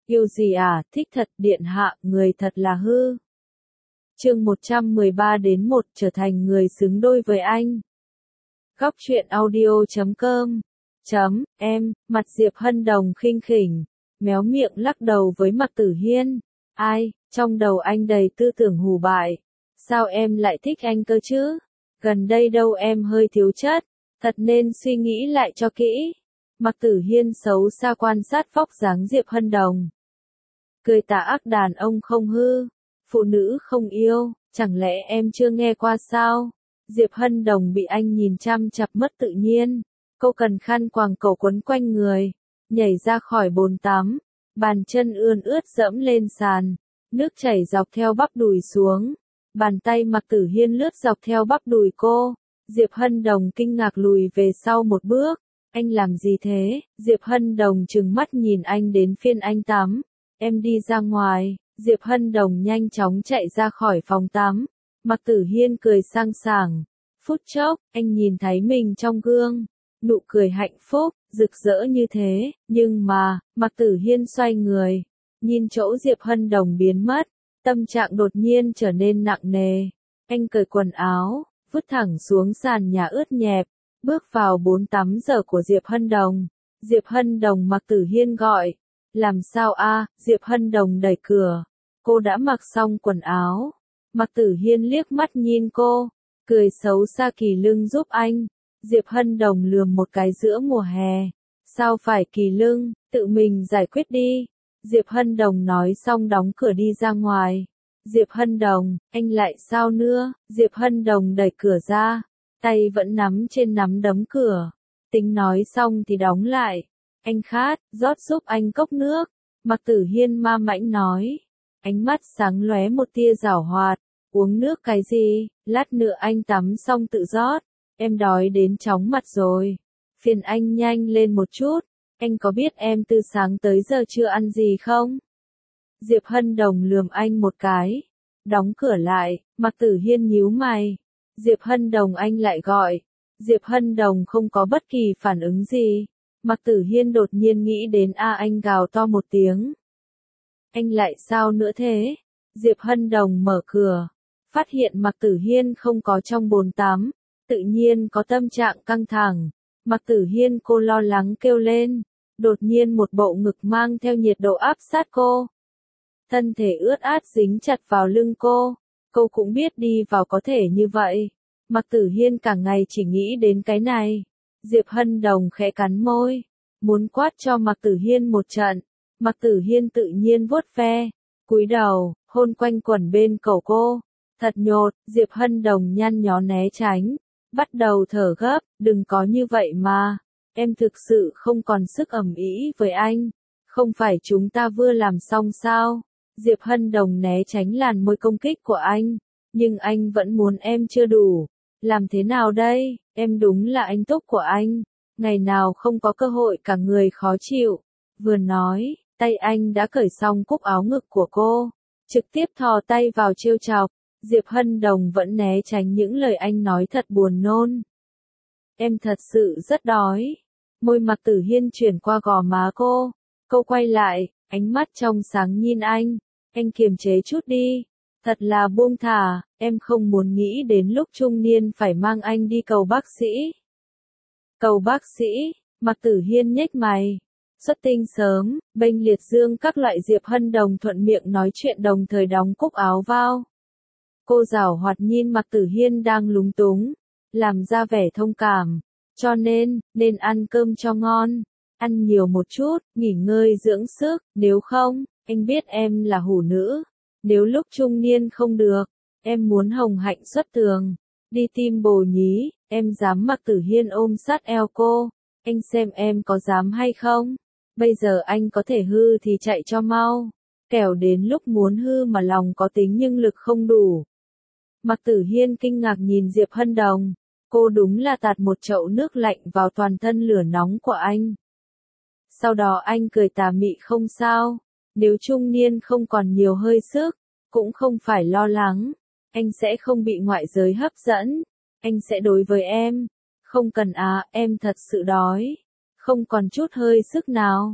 Yêu gì à, thích thật, điện hạ, người thật là hư. Chương 113 đến 1 trở thành người xứng đôi với anh. Góc truyện audio.com Em, mặt Diệp Hân Đồng khinh khỉnh, méo miệng lắc đầu với Mạc Tử Hiên. Ai, trong đầu anh đầy tư tưởng hù bại. Sao em lại thích anh cơ chứ? Gần đây đâu em hơi thiếu chất, thật nên suy nghĩ lại cho kỹ. Mạc Tử Hiên xấu xa quan sát vóc dáng Diệp Hân Đồng. Cười tà ác đàn ông không hư, phụ nữ không yêu, chẳng lẽ em chưa nghe qua sao? Diệp Hân Đồng bị anh nhìn chăm chặp mất tự nhiên, cô cần khăn quàng cổ quấn quanh người, nhảy ra khỏi bồn tắm, bàn chân ươn ướt dẫm lên sàn, nước chảy dọc theo bắp đùi xuống, bàn tay Mạc Tử Hiên lướt dọc theo bắp đùi cô. Diệp Hân Đồng kinh ngạc lùi về sau một bước. Anh làm gì thế? Diệp Hân Đồng trừng mắt nhìn anh đến phiên anh tắm. Em đi ra ngoài. Diệp Hân Đồng nhanh chóng chạy ra khỏi phòng tắm. Mạc Tử Hiên cười sang sảng. Phút chốc, anh nhìn thấy mình trong gương. Nụ cười hạnh phúc, rực rỡ như thế. Nhưng mà, Mạc Tử Hiên xoay người. Nhìn chỗ Diệp Hân Đồng biến mất. Tâm trạng đột nhiên trở nên nặng nề. Anh cởi quần áo, vứt thẳng xuống sàn nhà ướt nhẹp. Bước vào bồn tắm giờ của Diệp Hân Đồng. Diệp Hân Đồng Mạc Tử Hiên gọi. Làm sao a? Diệp Hân Đồng đẩy cửa. Cô đã mặc xong quần áo. Mạc Tử Hiên liếc mắt nhìn cô, cười xấu xa kỳ lưng giúp anh. Diệp Hân Đồng lườm một cái giữa mùa hè. Sao phải kỳ lưng, tự mình giải quyết đi. Diệp Hân Đồng nói xong đóng cửa đi ra ngoài. Diệp Hân Đồng, anh lại sao nữa? Diệp Hân Đồng đẩy cửa ra. Tay vẫn nắm trên nắm đấm cửa. Tính nói xong thì đóng lại. Anh khát, rót giúp anh cốc nước. Mạc Tử Hiên ma mãnh nói. Ánh mắt sáng lóe một tia giảo hoạt. Uống nước cái gì, lát nữa anh tắm xong tự rót. Em đói đến chóng mặt rồi. Phiền anh nhanh lên một chút. Anh có biết em từ sáng tới giờ chưa ăn gì không? Diệp Hân Đồng lườm anh một cái. Đóng cửa lại, Mạc Tử Hiên nhíu mày. Diệp Hân Đồng anh lại gọi. Diệp Hân Đồng không có bất kỳ phản ứng gì. Mạc Tử Hiên đột nhiên nghĩ đến anh gào to một tiếng. Anh lại sao nữa thế? Diệp Hân Đồng mở cửa. Phát hiện Mạc Tử Hiên không có trong bồn tắm. Tự nhiên có tâm trạng căng thẳng. Mạc Tử Hiên cô lo lắng kêu lên. Đột nhiên một bộ ngực mang theo nhiệt độ áp sát cô. Thân thể ướt át dính chặt vào lưng cô. Cô cũng biết đi vào có thể như vậy. Mạc Tử Hiên cả ngày chỉ nghĩ đến cái này. Diệp Hân Đồng khẽ cắn môi. Muốn quát cho Mạc Tử Hiên một trận. Mạc Tử Hiên tự nhiên vuốt ve. Cúi đầu, hôn quanh quẩn bên cổ cô. Thật nhột, Diệp Hân Đồng nhăn nhó né tránh. Bắt đầu thở gấp, đừng có như vậy mà. Em thực sự không còn sức ầm ĩ với anh. Không phải chúng ta vừa làm xong sao? Diệp Hân Đồng né tránh làn môi công kích của anh. Nhưng anh vẫn muốn em chưa đủ. Làm thế nào đây? Em đúng là anh túc của anh. Ngày nào không có cơ hội cả người khó chịu. Vừa nói, tay anh đã cởi xong cúc áo ngực của cô. Trực tiếp thò tay vào trêu chọc. Diệp Hân Đồng vẫn né tránh những lời anh nói thật buồn nôn. Em thật sự rất đói. Môi Mạc Tử Hiên chuyển qua gò má cô. Cô quay lại, ánh mắt trong sáng nhìn anh. Anh kiềm chế chút đi. Thật là buông thả, em không muốn nghĩ đến lúc trung niên phải mang anh đi cầu bác sĩ. Cầu bác sĩ, Mạc Tử Hiên nhếch mày. Xuất tinh sớm, bênh liệt dương các loại. Diệp Hân Đồng thuận miệng nói chuyện đồng thời đóng cúc áo vào. Cô giảo hoạt nhìn Mạc Tử Hiên đang lúng túng, làm ra vẻ thông cảm. Cho nên ăn cơm cho ngon, ăn nhiều một chút, nghỉ ngơi dưỡng sức, nếu không, anh biết em là hủ nữ. Nếu lúc trung niên không được, em muốn hồng hạnh xuất tường, đi tìm bồ nhí, em dám. Mạc Tử Hiên ôm sát eo cô, anh xem em có dám hay không? Bây giờ anh có thể hư thì chạy cho mau, kẻo đến lúc muốn hư mà lòng có tính nhưng lực không đủ. Mạc Tử Hiên kinh ngạc nhìn Diệp Hân Đồng, cô đúng là tạt một chậu nước lạnh vào toàn thân lửa nóng của anh. Sau đó anh cười tà mị không sao, nếu trung niên không còn nhiều hơi sức, cũng không phải lo lắng, anh sẽ không bị ngoại giới hấp dẫn, anh sẽ đối với em, không cần em thật sự đói, không còn chút hơi sức nào,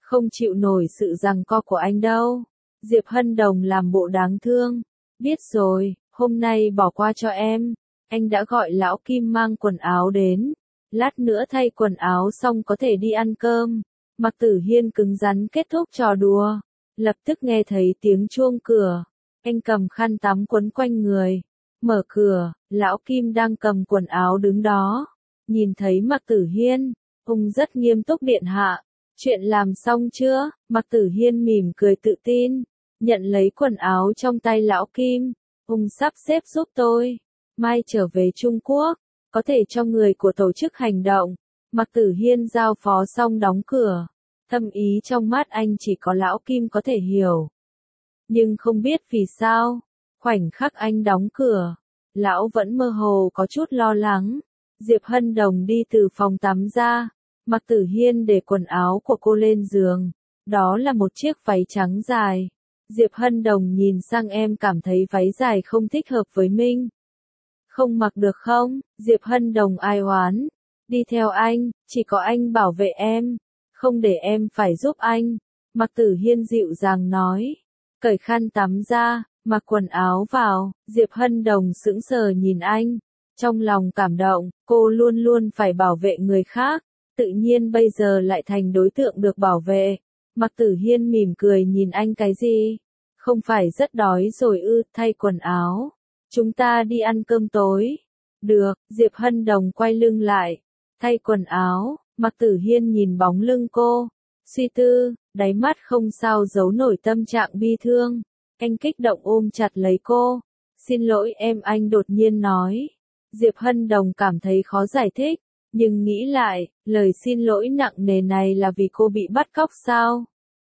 Không chịu nổi sự giằng co của anh đâu. Diệp Hân Đồng làm bộ đáng thương. Biết rồi, hôm nay bỏ qua cho em. Anh đã gọi lão Kim mang quần áo đến. Lát nữa thay quần áo xong có thể đi ăn cơm. Mạc Tử Hiên cứng rắn kết thúc trò đùa. Lập tức nghe thấy tiếng chuông cửa. Anh cầm khăn tắm quấn quanh người. Mở cửa, lão Kim đang cầm quần áo đứng đó. Nhìn thấy Mạc Tử Hiên, ông rất nghiêm túc điện hạ. Chuyện làm xong chưa? Mạc Tử Hiên mỉm cười tự tin. Nhận lấy quần áo trong tay lão Kim. Ông sắp xếp giúp tôi. Mai trở về Trung Quốc. Có thể cho người của tổ chức hành động. Mạc Tử Hiên giao phó xong đóng cửa. Thâm ý trong mắt anh chỉ có lão Kim có thể hiểu. Nhưng không biết vì sao. Khoảnh khắc anh đóng cửa. Lão vẫn mơ hồ có chút lo lắng. Diệp Hân Đồng đi từ phòng tắm ra. Mạc Tử Hiên để quần áo của cô lên giường. Đó là một chiếc váy trắng dài. Diệp Hân Đồng nhìn sang em cảm thấy váy dài không thích hợp với mình. Không mặc được không? Diệp Hân Đồng ai oán. Đi theo anh, chỉ có anh bảo vệ em. Không để em phải giúp anh. Mạc Tử Hiên dịu dàng nói. Cởi khăn tắm ra, mặc quần áo vào. Diệp Hân Đồng sững sờ nhìn anh. Trong lòng cảm động, cô luôn luôn phải bảo vệ người khác. Tự nhiên bây giờ lại thành đối tượng được bảo vệ. Mạc Tử Hiên mỉm cười nhìn anh cái gì? Không phải rất đói rồi ư? Thay quần áo. Chúng ta đi ăn cơm tối. Được, Diệp Hân Đồng quay lưng lại. Thay quần áo, Mạc Tử Hiên nhìn bóng lưng cô. Suy tư, đáy mắt không sao giấu nổi tâm trạng bi thương. Anh kích động ôm chặt lấy cô. Xin lỗi em, anh đột nhiên nói. Diệp Hân Đồng cảm thấy khó giải thích. Nhưng nghĩ lại, lời xin lỗi nặng nề này là vì cô bị bắt cóc sao?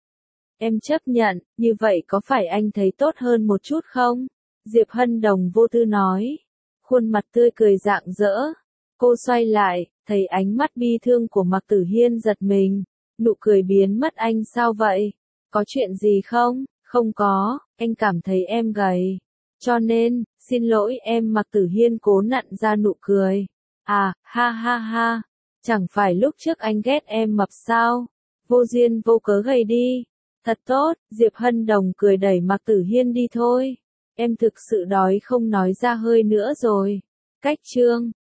Em chấp nhận, như vậy có phải anh thấy tốt hơn một chút không? Diệp Hân Đồng vô tư nói. Khuôn mặt tươi cười rạng rỡ. Cô xoay lại, thấy ánh mắt bi thương của Mạc Tử Hiên giật mình. Nụ cười biến mất. Anh sao vậy? Có chuyện gì không? Không có, anh cảm thấy em gầy. Cho nên, xin lỗi em. Mạc Tử Hiên cố nặn ra nụ cười. À, ha ha ha. Chẳng phải lúc trước anh ghét em mập sao? Vô duyên vô cớ gầy đi. Thật tốt, Diệp Hân Đồng cười đẩy Mạc Tử Hiên đi thôi. Em thực sự đói không nói ra hơi nữa rồi. Cách chương